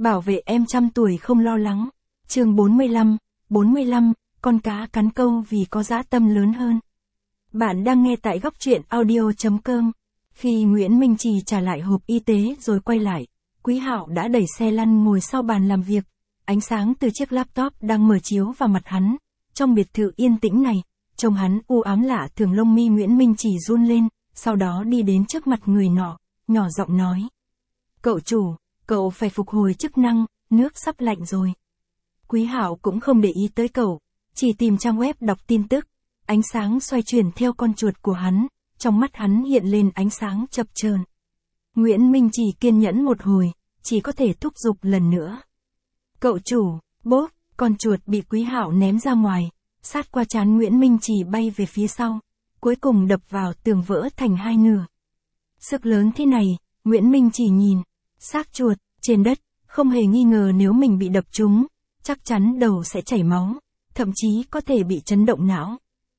Bảo vệ em trăm tuổi không lo lắng. Chương 45, con cá cắn câu vì có dã tâm lớn hơn. Bạn đang nghe tại góc truyện audio.com. Khi Nguyễn Minh Trì trả lại hộp y tế rồi quay lại, Quý Hạo đã đẩy xe lăn ngồi sau bàn làm việc. Ánh sáng từ chiếc laptop đang mở chiếu vào mặt hắn. Trong biệt thự yên tĩnh này, trông hắn u ám lạ thường, lông mi Nguyễn Minh Trì run lên, sau đó đi đến trước mặt người nọ, nhỏ giọng nói. Cậu chủ, cậu phải phục hồi chức năng, nước sắp lạnh rồi. Quý Hạo cũng không để ý tới cậu, chỉ tìm trang web đọc tin tức. Ánh sáng xoay chuyển theo con chuột của hắn, trong mắt hắn hiện lên ánh sáng chập chờn. Nguyễn Minh Trì kiên nhẫn một hồi, chỉ có thể thúc giục lần nữa. Cậu chủ, bốp, con chuột bị Quý Hạo ném ra ngoài, sát qua trán Nguyễn Minh Trì bay về phía sau, cuối cùng đập vào tường vỡ thành hai nửa. Sức lớn thế này, Nguyễn Minh Trì nhìn, xác chuột, trên đất, không hề nghi ngờ nếu mình bị đập trúng, chắc chắn đầu sẽ chảy máu, thậm chí có thể bị chấn động não.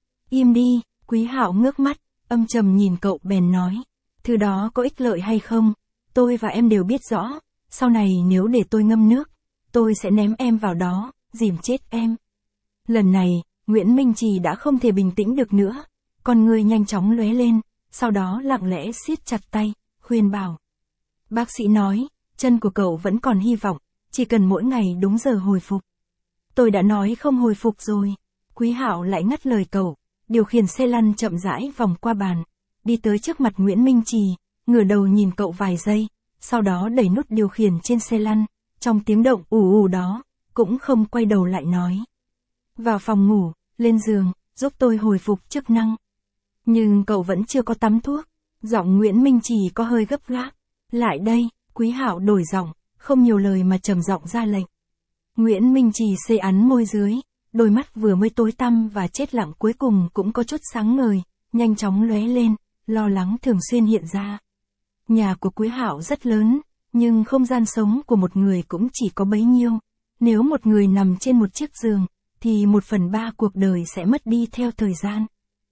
Im đi, Quý Hạo ngước mắt, âm trầm nhìn cậu bèn nói, thứ đó có ích lợi hay không, tôi và em đều biết rõ, sau này nếu để tôi ngâm nước, tôi sẽ ném em vào đó, dìm chết em. Lần này, Nguyễn Minh Trì đã không thể bình tĩnh được nữa, con người nhanh chóng lóe lên, sau đó lặng lẽ siết chặt tay, khuyên bảo. Bác sĩ nói, chân của cậu vẫn còn hy vọng, chỉ cần mỗi ngày đúng giờ hồi phục. Tôi đã nói không hồi phục rồi. Quý Hạo lại ngắt lời cậu, điều khiển xe lăn chậm rãi vòng qua bàn, đi tới trước mặt Nguyễn Minh Trì, ngửa đầu nhìn cậu vài giây, sau đó đẩy nút điều khiển trên xe lăn, trong tiếng động ù ù đó, cũng không quay đầu lại nói. Vào phòng ngủ, lên giường, giúp tôi hồi phục chức năng. Nhưng cậu vẫn chưa có tắm thuốc, giọng Nguyễn Minh Trì có hơi gấp gáp. Lại đây, Quý Hạo đổi giọng, không nhiều lời mà trầm giọng ra lệnh. Nguyễn Minh Trì xê ắn môi dưới, đôi mắt vừa mới tối tăm và chết lặng cuối cùng cũng có chút sáng ngời, nhanh chóng lóe lên, lo lắng thường xuyên hiện ra. Nhà của Quý Hạo rất lớn, nhưng không gian sống của một người cũng chỉ có bấy nhiêu. Nếu một người nằm trên một chiếc giường, thì 1/3 cuộc đời sẽ mất đi theo thời gian.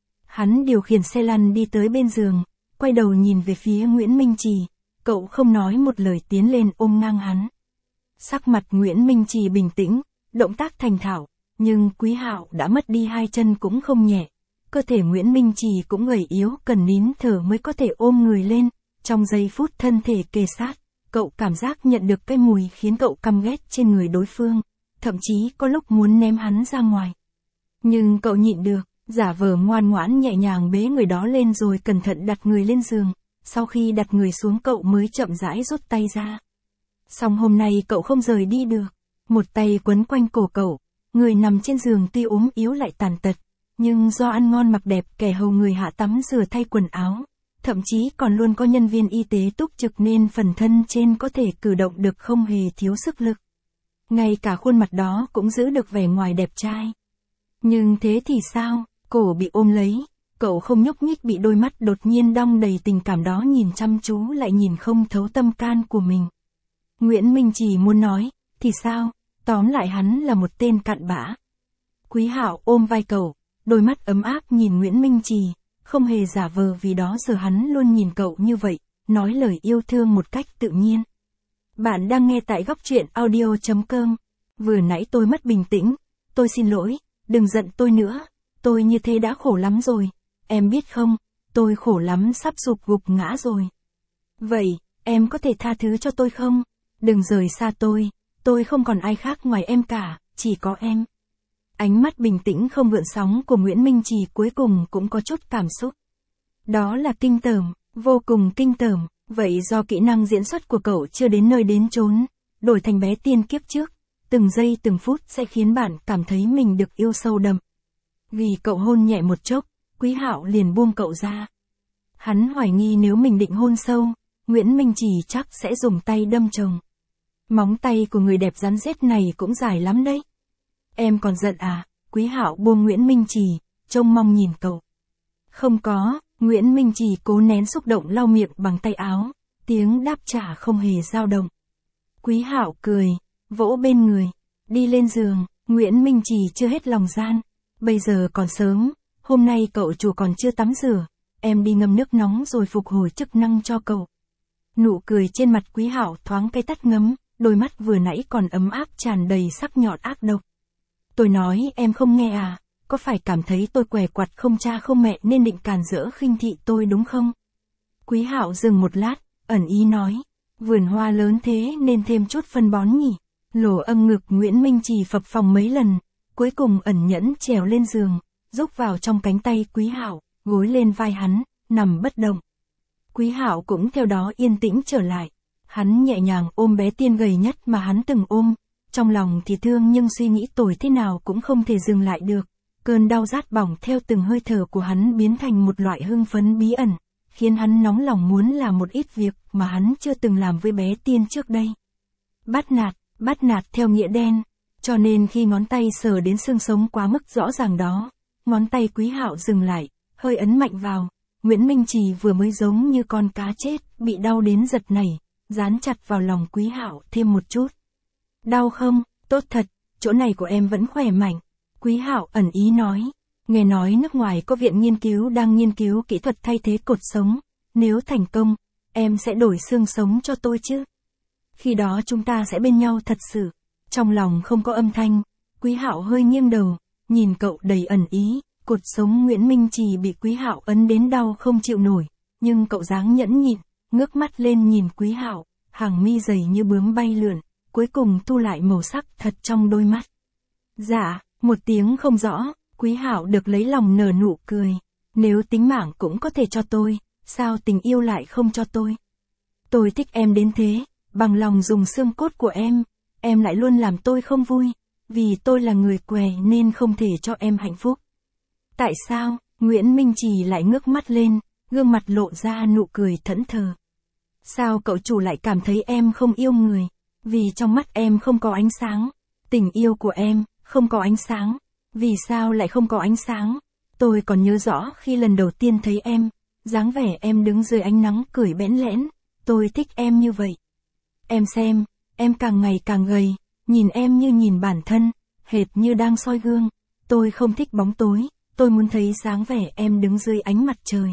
Hắn điều khiển xe lăn đi tới bên giường, quay đầu nhìn về phía Nguyễn Minh Trì, cậu không nói một lời tiến lên ôm ngang hắn. Sắc mặt Nguyễn Minh Trì bình tĩnh, động tác thành thạo, nhưng Quý Hạo đã mất đi hai chân cũng không nhẹ. Cơ thể Nguyễn Minh Trì cũng gầy yếu, cần nín thở mới có thể ôm người lên. Trong giây phút thân thể kề sát, cậu cảm giác nhận được cái mùi khiến cậu căm ghét trên người đối phương, thậm chí có lúc muốn ném hắn ra ngoài. Nhưng cậu nhịn được, giả vờ ngoan ngoãn nhẹ nhàng bế người đó lên rồi cẩn thận đặt người lên giường. Sau khi đặt người xuống cậu mới chậm rãi rút tay ra. Song hôm nay cậu không rời đi được. Một tay quấn quanh cổ cậu, người nằm trên giường tuy ốm yếu lại tàn tật, nhưng do ăn ngon mặc đẹp kẻ hầu người hạ tắm rửa thay quần áo, thậm chí còn luôn có nhân viên y tế túc trực nên phần thân trên có thể cử động được không hề thiếu sức lực. Ngay cả khuôn mặt đó cũng giữ được vẻ ngoài đẹp trai. Nhưng thế thì sao, cổ bị ôm lấy, cậu không nhúc nhích, bị đôi mắt đột nhiên đong đầy tình cảm đó nhìn chăm chú lại nhìn không thấu tâm can của mình. Nguyễn Minh Trì muốn nói, thì sao, tóm lại hắn là một tên cặn bã. Quý Hạo ôm vai cậu, đôi mắt ấm áp nhìn Nguyễn Minh Trì, không hề giả vờ, vì đó giờ hắn luôn nhìn cậu như vậy, nói lời yêu thương một cách tự nhiên. Bạn đang nghe tại góc truyện audio.com. Vừa nãy tôi mất bình tĩnh, tôi xin lỗi, đừng giận tôi nữa, tôi như thế đã khổ lắm rồi, em biết không, tôi khổ lắm sắp sụp gục ngã rồi. Vậy, em có thể tha thứ cho tôi không? Đừng rời xa tôi không còn ai khác ngoài em cả, chỉ có em. Ánh mắt bình tĩnh không gợn sóng của Nguyễn Minh Trì cuối cùng cũng có chút cảm xúc. Đó là kinh tởm, vô cùng kinh tởm, vậy do kỹ năng diễn xuất của cậu chưa đến nơi đến chốn, đổi thành bé tiên kiếp trước, từng giây từng phút sẽ khiến bạn cảm thấy mình được yêu sâu đậm. Vì cậu hôn nhẹ một chốc, Quý Hạo liền buông cậu ra. Hắn hoài nghi nếu mình định hôn sâu, Nguyễn Minh Trì chắc sẽ dùng tay đâm chồng. Móng tay của người đẹp rắn rết này cũng dài lắm đấy. Em còn giận à? Quý Hạo buông Nguyễn Minh Trì, trông mong nhìn cậu. Không có, Nguyễn Minh Trì cố nén xúc động lau miệng bằng tay áo, tiếng đáp trả không hề dao động. Quý Hạo cười, vỗ bên người, đi lên giường. Nguyễn Minh Trì chưa hết lòng gian. Bây giờ còn sớm, hôm nay cậu chủ còn chưa tắm rửa, em đi ngâm nước nóng rồi phục hồi chức năng cho cậu. Nụ cười trên mặt Quý Hạo thoáng cái tắt ngấm, đôi mắt vừa nãy còn ấm áp tràn đầy sắc nhọn ác độc. Tôi nói em không nghe à, có phải cảm thấy tôi què quặt không cha không mẹ nên định càn rỡ khinh thị tôi đúng không? Quý Hạo dừng một lát, ẩn ý nói, vườn hoa lớn thế nên thêm chút phân bón nhỉ. Lỗ âm ngực Nguyễn Minh Trì phập phồng mấy lần, cuối cùng ẩn nhẫn trèo lên giường, rúc vào trong cánh tay Quý Hạo, gối lên vai hắn, nằm bất động. Quý Hạo cũng theo đó yên tĩnh trở lại. Hắn nhẹ nhàng ôm bé Tiên gầy nhất mà hắn từng ôm, trong lòng thì thương nhưng suy nghĩ tồi thế nào cũng không thể dừng lại được. Cơn đau rát bỏng theo từng hơi thở của hắn biến thành một loại hưng phấn bí ẩn, khiến hắn nóng lòng muốn làm một ít việc mà hắn chưa từng làm với bé Tiên trước đây. Bắt nạt theo nghĩa đen, cho nên khi ngón tay sờ đến xương sống quá mức rõ ràng đó, ngón tay Quý Hạo dừng lại, hơi ấn mạnh vào. Nguyễn Minh Trì vừa mới giống như con cá chết, bị đau đến giật nảy, dán chặt vào lòng Quý Hạo thêm một chút. Đau không? Tốt thật, chỗ này của em vẫn khỏe mạnh. Quý Hạo ẩn ý nói, nghe nói nước ngoài có viện nghiên cứu đang nghiên cứu kỹ thuật thay thế cột sống, nếu thành công, em sẽ đổi xương sống cho tôi chứ? Khi đó chúng ta sẽ bên nhau thật sự. Trong lòng không có âm thanh, Quý Hạo hơi nghiêng đầu, nhìn cậu đầy ẩn ý. Cột sống Nguyễn Minh Trì bị Quý Hạo ấn đến đau không chịu nổi, nhưng cậu dáng nhẫn nhịn, ngước mắt lên nhìn Quý Hạo, hàng mi dày như bướm bay lượn, cuối cùng thu lại màu sắc thật trong đôi mắt. Dạ, một tiếng không rõ, Quý Hạo được lấy lòng nở nụ cười. Nếu tính mạng cũng có thể cho tôi, sao tình yêu lại không cho tôi? Tôi thích em đến thế, bằng lòng dùng xương cốt của em lại luôn làm tôi không vui, vì tôi là người què nên không thể cho em hạnh phúc. Tại sao? Nguyễn Minh Trì lại ngước mắt lên, gương mặt lộ ra nụ cười thẫn thờ. Sao cậu chủ lại cảm thấy em không yêu người? Vì trong mắt em không có ánh sáng. Tình yêu của em, không có ánh sáng. Vì sao lại không có ánh sáng? Tôi còn nhớ rõ khi lần đầu tiên thấy em, dáng vẻ em đứng dưới ánh nắng cười bẽn lẽn. Tôi thích em như vậy. Em xem, em càng ngày càng gầy, nhìn em như nhìn bản thân, hệt như đang soi gương. Tôi không thích bóng tối. Tôi muốn thấy dáng vẻ em đứng dưới ánh mặt trời.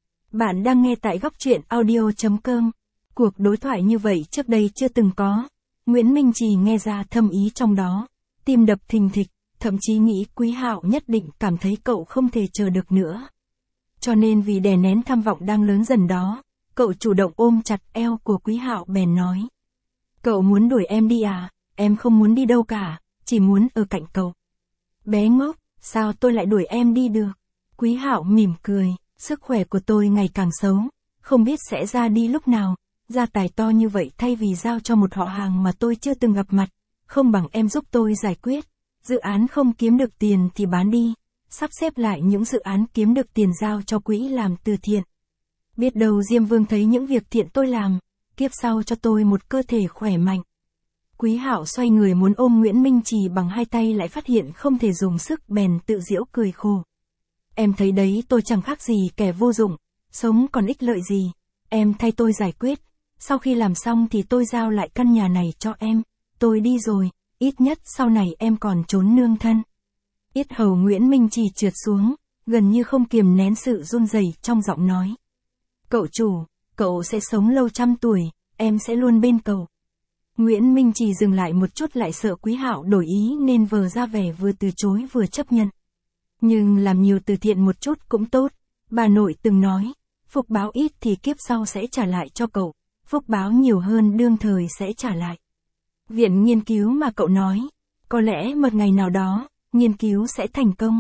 Bạn đang nghe tại góc truyện audio.com. Cuộc đối thoại như vậy trước đây chưa từng có. Nguyễn Minh Trì nghe ra thâm ý trong đó. Tim đập thình thịch, thậm chí nghĩ Quý Hạo nhất định cảm thấy cậu không thể chờ được nữa. Cho nên vì đè nén tham vọng đang lớn dần đó, cậu chủ động ôm chặt eo của Quý Hạo bèn nói. Cậu muốn đuổi em đi à? Em không muốn đi đâu cả, chỉ muốn ở cạnh cậu. Bé ngốc. Sao tôi lại đuổi em đi được? Quý Hạo mỉm cười, sức khỏe của tôi ngày càng xấu, không biết sẽ ra đi lúc nào, gia tài to như vậy thay vì giao cho một họ hàng mà tôi chưa từng gặp mặt, không bằng em giúp tôi giải quyết, dự án không kiếm được tiền thì bán đi, sắp xếp lại những dự án kiếm được tiền giao cho quỹ làm từ thiện. Biết đâu Diêm Vương thấy những việc thiện tôi làm, kiếp sau cho tôi một cơ thể khỏe mạnh. Quý Hạo xoay người muốn ôm Nguyễn Minh Trì bằng hai tay lại phát hiện không thể dùng sức bèn tự giễu cười khổ. Em thấy đấy tôi chẳng khác gì kẻ vô dụng, sống còn ích lợi gì, em thay tôi giải quyết, sau khi làm xong thì tôi giao lại căn nhà này cho em, tôi đi rồi, ít nhất sau này em còn trốn nương thân. Yết hầu Nguyễn Minh Trì trượt xuống, gần như không kiềm nén sự run rẩy trong giọng nói. Cậu chủ, cậu sẽ sống lâu trăm tuổi, em sẽ luôn bên cậu. Nguyễn Minh Trì dừng lại một chút lại sợ Quý Hạo đổi ý nên vờ ra vẻ vừa từ chối vừa chấp nhận. Nhưng làm nhiều từ thiện một chút cũng tốt, bà nội từng nói, phúc báo ít thì kiếp sau sẽ trả lại cho cậu, phúc báo nhiều hơn đương thời sẽ trả lại. Viện nghiên cứu mà cậu nói, có lẽ một ngày nào đó, nghiên cứu sẽ thành công.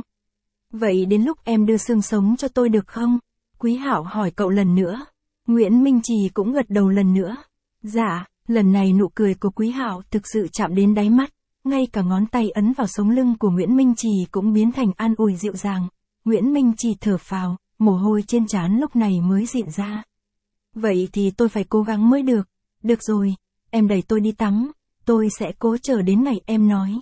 Vậy đến lúc em đưa xương sống cho tôi được không? Quý Hạo hỏi cậu lần nữa. Nguyễn Minh Trì cũng gật đầu lần nữa. Dạ. Lần này nụ cười của Quý Hạo thực sự chạm đến đáy mắt, ngay cả ngón tay ấn vào sống lưng của Nguyễn Minh Trì cũng biến thành an ủi dịu dàng. Nguyễn Minh Trì thở phào, mồ hôi trên trán lúc này mới dịn ra. Vậy thì tôi phải cố gắng mới được. Được rồi, em đẩy tôi đi tắm, tôi sẽ cố chờ đến ngày em nói.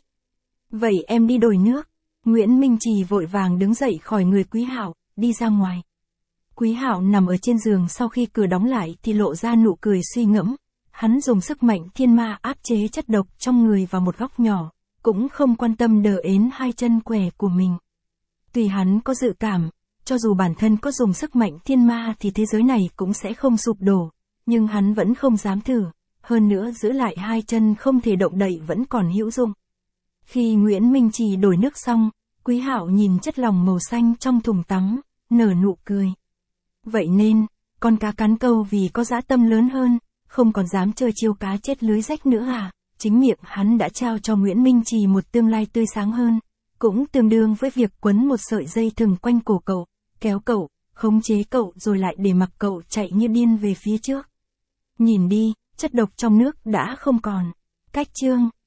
Vậy em đi đổi nước. Nguyễn Minh Trì vội vàng đứng dậy khỏi người Quý Hạo, đi ra ngoài. Quý Hạo nằm ở trên giường sau khi cửa đóng lại thì lộ ra nụ cười suy ngẫm. Hắn dùng sức mạnh thiên ma áp chế chất độc trong người vào một góc nhỏ, cũng không quan tâm đờ ến hai chân què của mình. Tuy hắn có dự cảm, cho dù bản thân có dùng sức mạnh thiên ma thì thế giới này cũng sẽ không sụp đổ, nhưng hắn vẫn không dám thử, hơn nữa giữ lại hai chân không thể động đậy vẫn còn hữu dụng. Khi Nguyễn Minh Trì đổi nước xong, Quý Hạo nhìn chất lỏng màu xanh trong thùng tắm, nở nụ cười. Vậy nên, con cá cắn câu vì có dã tâm lớn hơn, không còn dám chơi chiêu cá chết lưới rách nữa à? Chính miệng hắn đã trao cho Nguyễn Minh Trì một tương lai tươi sáng hơn, cũng tương đương với việc quấn một sợi dây thừng quanh cổ cậu, kéo cậu, khống chế cậu rồi lại để mặc cậu chạy như điên về phía trước. Nhìn đi, chất độc trong nước đã không còn. Cách chương